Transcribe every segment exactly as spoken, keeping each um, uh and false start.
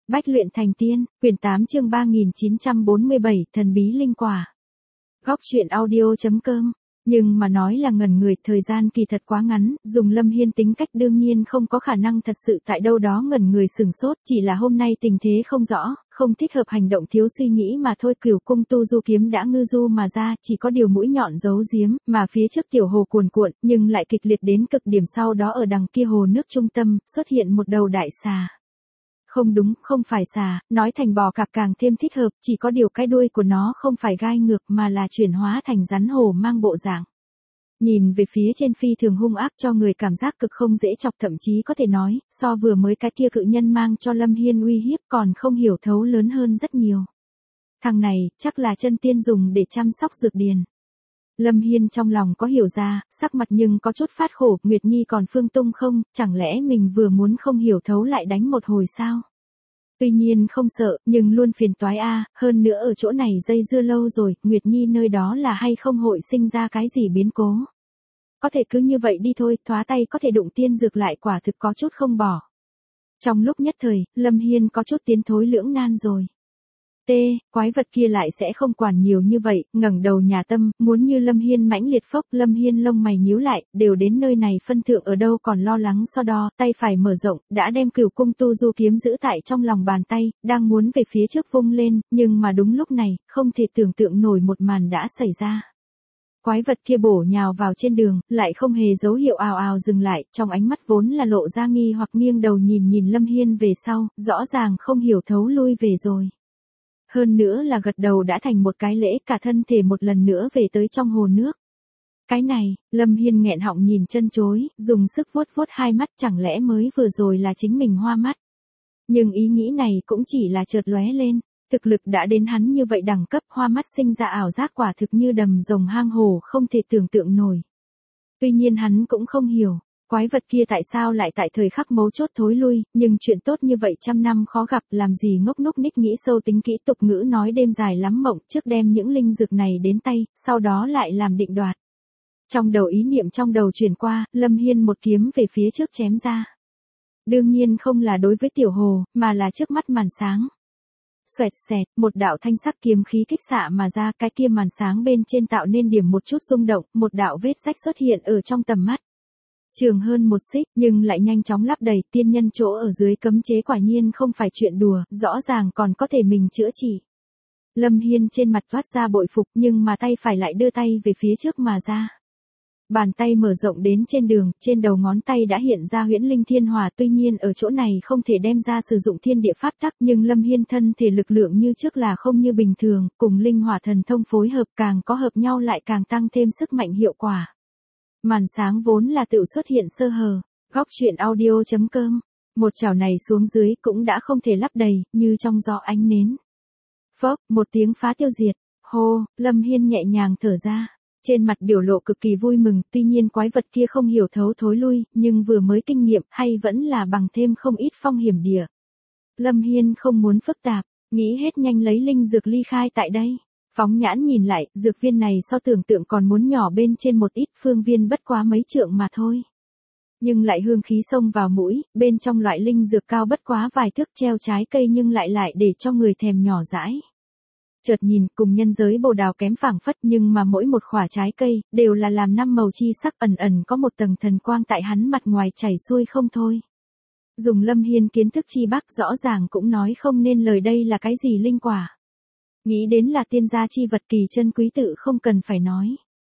Bách luyện thành tiên, quyển tám chương ba nghìn chín trăm bốn mươi bảy, thần bí linh quả. Góc truyện audio.com. Nhưng mà nói là ngẩn người, thời gian kỳ thật quá ngắn, dùng Lâm Hiên tính cách đương nhiên không có khả năng thật sự tại đâu đó ngẩn người sừng sốt, chỉ là hôm nay tình thế không rõ, không thích hợp hành động thiếu suy nghĩ mà thôi. Cửu cung tu du kiếm đã ngư du mà ra, chỉ có điều mũi nhọn giấu giếm, mà phía trước tiểu hồ cuồn cuộn, nhưng lại kịch liệt đến cực điểm. Sau đó ở đằng kia hồ nước trung tâm, xuất hiện một đầu đại xà. Không đúng, không phải xà, nói thành bò cạp càng thêm thích hợp, chỉ có điều cái đuôi của nó không phải gai ngược mà là chuyển hóa thành rắn hổ mang bộ dạng. Nhìn về phía trên phi thường hung ác, cho người cảm giác cực không dễ chọc, thậm chí có thể nói, so vừa mới cái kia cự nhân mang cho Lâm Hiên uy hiếp còn không hiểu thấu lớn hơn rất nhiều. Thằng này, chắc là chân tiên dùng để chăm sóc dược điền. Lâm Hiên trong lòng có hiểu ra, sắc mặt nhưng có chút phát khổ, Nguyệt Nhi còn Phương Tung không, chẳng lẽ mình vừa muốn không hiểu thấu lại đánh một hồi sao? Tuy nhiên không sợ, nhưng luôn phiền toái a, hơn nữa ở chỗ này dây dưa lâu rồi, Nguyệt Nhi nơi đó là hay không hội sinh ra cái gì biến cố. Có thể cứ như vậy đi thôi, thoá tay có thể đụng tiên dược lại quả thực có chút không bỏ. Trong lúc nhất thời, Lâm Hiên có chút tiến thối lưỡng nan rồi. T, quái vật kia lại sẽ không quản nhiều như vậy, ngẩng đầu nhà tâm, muốn như Lâm Hiên mãnh liệt phốc. Lâm Hiên lông mày nhíu lại, đều đến nơi này phân thượng ở đâu còn lo lắng so đo, tay phải mở rộng, đã đem Cửu cung tu du kiếm giữ tại trong lòng bàn tay, đang muốn về phía trước vung lên, nhưng mà đúng lúc này, không thể tưởng tượng nổi một màn đã xảy ra. Quái vật kia bổ nhào vào trên đường, lại không hề dấu hiệu ào ào dừng lại, trong ánh mắt vốn là lộ ra nghi hoặc nghiêng đầu nhìn nhìn Lâm Hiên về sau, rõ ràng không hiểu thấu lui về rồi. Hơn nữa là gật đầu đã thành một cái lễ, cả thân thể một lần nữa về tới trong hồ nước. Cái này, Lâm Hiên nghẹn họng nhìn chân chối, dùng sức vuốt vuốt hai mắt, chẳng lẽ mới vừa rồi là chính mình hoa mắt. Nhưng ý nghĩ này cũng chỉ là chợt lóe lên, thực lực đã đến hắn như vậy đẳng cấp, hoa mắt sinh ra ảo giác quả thực như đầm rồng hang hồ, không thể tưởng tượng nổi. Tuy nhiên hắn cũng không hiểu. Quái vật kia tại sao lại tại thời khắc mấu chốt thối lui, nhưng chuyện tốt như vậy trăm năm khó gặp, làm gì ngốc núc ních nghĩ sâu tính kỹ. Tục ngữ nói đêm dài lắm mộng, trước đem những linh dược này đến tay, sau đó lại làm định đoạt. Trong đầu ý niệm trong đầu truyền qua, Lâm Hiên một kiếm về phía trước chém ra. Đương nhiên không là đối với tiểu hồ, mà là trước mắt màn sáng. Xoẹt xẹt, một đạo thanh sắc kiếm khí kích xạ mà ra, cái kia màn sáng bên trên tạo nên điểm một chút rung động, một đạo vết rách xuất hiện ở trong tầm mắt. Trường hơn một xích, nhưng lại nhanh chóng lắp đầy, tiên nhân chỗ ở dưới cấm chế quả nhiên không phải chuyện đùa, rõ ràng còn có thể mình chữa trị. Lâm Hiên trên mặt toát ra bội phục, nhưng mà tay phải lại đưa tay về phía trước mà ra. Bàn tay mở rộng đến trên đường, trên đầu ngón tay đã hiện ra huyễn linh thiên hỏa, tuy nhiên ở chỗ này không thể đem ra sử dụng thiên địa pháp tắc, nhưng Lâm Hiên thân thể lực lượng như trước là không như bình thường, cùng linh hỏa thần thông phối hợp, càng có hợp nhau lại càng tăng thêm sức mạnh hiệu quả. Màn sáng vốn là tự xuất hiện sơ hở, góc truyện audio.com, một chảo này xuống dưới cũng đã không thể lắp đầy, như trong gió ánh nến. Phốc, một tiếng phá tiêu diệt, hô, Lâm Hiên nhẹ nhàng thở ra, trên mặt biểu lộ cực kỳ vui mừng, tuy nhiên quái vật kia không hiểu thấu thối lui, nhưng vừa mới kinh nghiệm hay vẫn là bằng thêm không ít phong hiểm địa. Lâm Hiên không muốn phức tạp, nghĩ hết nhanh lấy linh dược ly khai tại đây. Phóng nhãn nhìn lại, dược viên này so tưởng tượng còn muốn nhỏ bên trên một ít, phương viên bất quá mấy trượng mà thôi. Nhưng lại hương khí xông vào mũi, bên trong loại linh dược cao bất quá vài thước, treo trái cây nhưng lại lại để cho người thèm nhỏ dãi. Chợt nhìn, cùng nhân giới bồ đào kém phảng phất, nhưng mà mỗi một khỏa trái cây, đều là làm năm màu chi sắc, ẩn ẩn có một tầng thần quang tại hắn mặt ngoài chảy xuôi không thôi. Dùng Lâm Hiên kiến thức chi bắc rõ ràng cũng nói không nên lời đây là cái gì linh quả. Nghĩ đến là tiên gia chi vật kỳ chân quý tự không cần phải nói.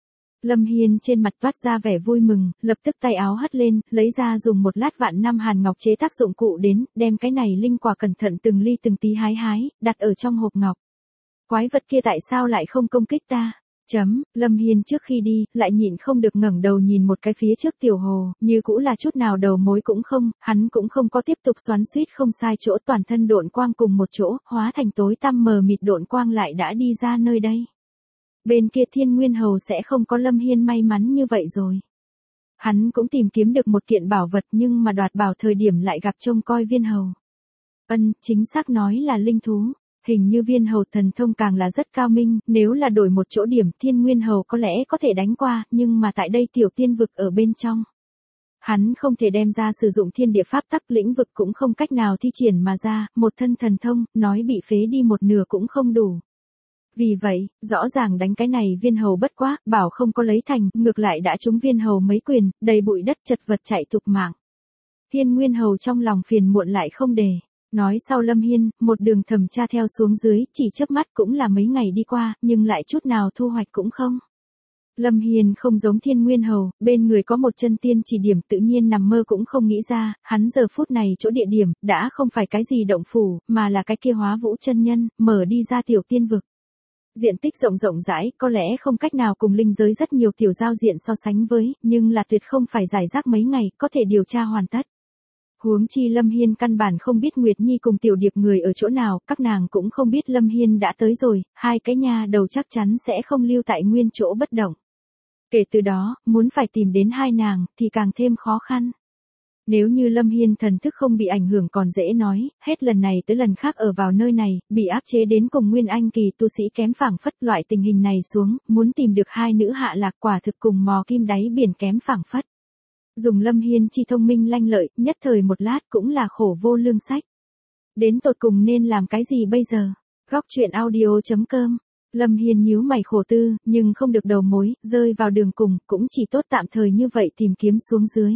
Lâm Hiên trên mặt toát ra vẻ vui mừng, lập tức tay áo hất lên, lấy ra dùng một lát vạn năm hàn ngọc chế tác dụng cụ đến, đem cái này linh quả cẩn thận từng ly từng tí hái hái, đặt ở trong hộp ngọc. Quái vật kia tại sao lại không công kích ta? Chấm, Lâm Hiên trước khi đi, lại nhịn không được ngẩng đầu nhìn một cái phía trước tiểu hồ, như cũ là chút nào đầu mối cũng không, hắn cũng không có tiếp tục xoắn xuýt, không sai chỗ, toàn thân độn quang cùng một chỗ, hóa thành tối tăm mờ mịt độn quang lại đã đi ra nơi đây. Bên kia Thiên Nguyên Hầu sẽ không có Lâm Hiên may mắn như vậy rồi. Hắn cũng tìm kiếm được một kiện bảo vật, nhưng mà đoạt bảo thời điểm lại gặp trông coi viên hầu. Ân, chính xác nói là linh thú. Hình như viên hầu thần thông càng là rất cao minh, nếu là đổi một chỗ điểm Thiên Nguyên Hầu có lẽ có thể đánh qua, nhưng mà tại đây tiểu tiên vực ở bên trong. Hắn không thể đem ra sử dụng thiên địa pháp tắc, lĩnh vực cũng không cách nào thi triển mà ra, một thân thần thông, nói bị phế đi một nửa cũng không đủ. Vì vậy, rõ ràng đánh cái này viên hầu bất quá, bảo không có lấy thành, ngược lại đã trúng viên hầu mấy quyền, đầy bụi đất chật vật chạy tục mạng. Thiên Nguyên Hầu trong lòng phiền muộn lại không đề. Nói sau Lâm Hiên, một đường thầm tra theo xuống dưới, chỉ chớp mắt cũng là mấy ngày đi qua, nhưng lại chút nào thu hoạch cũng không. Lâm Hiên không giống Thiên Nguyên Hầu, bên người có một chân tiên chỉ điểm, tự nhiên nằm mơ cũng không nghĩ ra, hắn giờ phút này chỗ địa điểm, đã không phải cái gì động phủ, mà là cái kia Hóa Vũ chân nhân, mở đi ra tiểu tiên vực. Diện tích rộng rộng rãi, có lẽ không cách nào cùng linh giới rất nhiều tiểu giao diện so sánh với, nhưng là tuyệt không phải giải rác mấy ngày, có thể điều tra hoàn tất. Huống chi Lâm Hiên căn bản không biết Nguyệt Nhi cùng Tiểu Điệp người ở chỗ nào, các nàng cũng không biết Lâm Hiên đã tới rồi, hai cái nha đầu chắc chắn sẽ không lưu tại nguyên chỗ bất động. Kể từ đó, muốn phải tìm đến hai nàng, thì càng thêm khó khăn. Nếu như Lâm Hiên thần thức không bị ảnh hưởng còn dễ nói, hết lần này tới lần khác ở vào nơi này, bị áp chế đến cùng Nguyên Anh kỳ tu sĩ kém phảng phất, loại tình hình này xuống, muốn tìm được hai nữ hạ lạc quả thực cùng mò kim đáy biển kém phảng phất. Dùng Lâm Hiên chi thông minh lanh lợi, nhất thời một lát cũng là khổ vô lương sách. Đến tột cùng nên làm cái gì bây giờ? Góc truyện audio chấm com. Lâm Hiên nhíu mày khổ tư, nhưng không được đầu mối, rơi vào đường cùng, cũng chỉ tốt tạm thời như vậy tìm kiếm xuống dưới.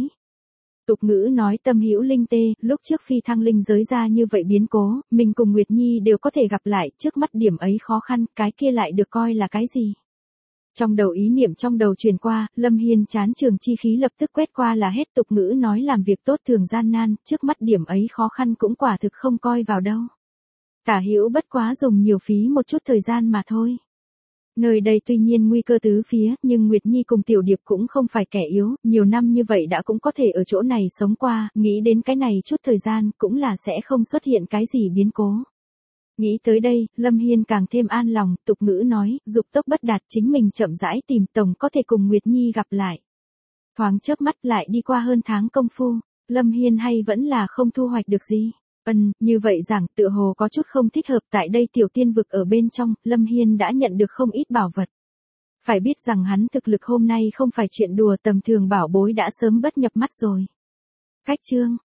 Tục ngữ nói tâm hữu linh tê, lúc trước phi thăng linh giới ra như vậy biến cố, mình cùng Nguyệt Nhi đều có thể gặp lại, trước mắt điểm ấy khó khăn, cái kia lại được coi là cái gì? Trong đầu ý niệm trong đầu truyền qua, Lâm Hiên chán trường chi khí lập tức quét qua là hết, tục ngữ nói làm việc tốt thường gian nan, trước mắt điểm ấy khó khăn cũng quả thực không coi vào đâu. Tả hữu bất quá dùng nhiều phí một chút thời gian mà thôi. Nơi đây tuy nhiên nguy cơ tứ phía, nhưng Nguyệt Nhi cùng Tiểu Điệp cũng không phải kẻ yếu, nhiều năm như vậy đã cũng có thể ở chỗ này sống qua, nghĩ đến cái này chút thời gian cũng là sẽ không xuất hiện cái gì biến cố. Nghĩ tới đây, Lâm Hiên càng thêm an lòng, tục ngữ nói, dục tốc bất đạt, chính mình chậm rãi tìm tổng có thể cùng Nguyệt Nhi gặp lại. Thoáng chớp mắt lại đi qua hơn tháng công phu, Lâm Hiên hay vẫn là không thu hoạch được gì. Ân, như vậy rằng, tựa hồ có chút không thích hợp, tại đây tiểu tiên vực ở bên trong, Lâm Hiên đã nhận được không ít bảo vật. Phải biết rằng hắn thực lực hôm nay không phải chuyện đùa, tầm thường bảo bối đã sớm bất nhập mắt rồi. Cách chương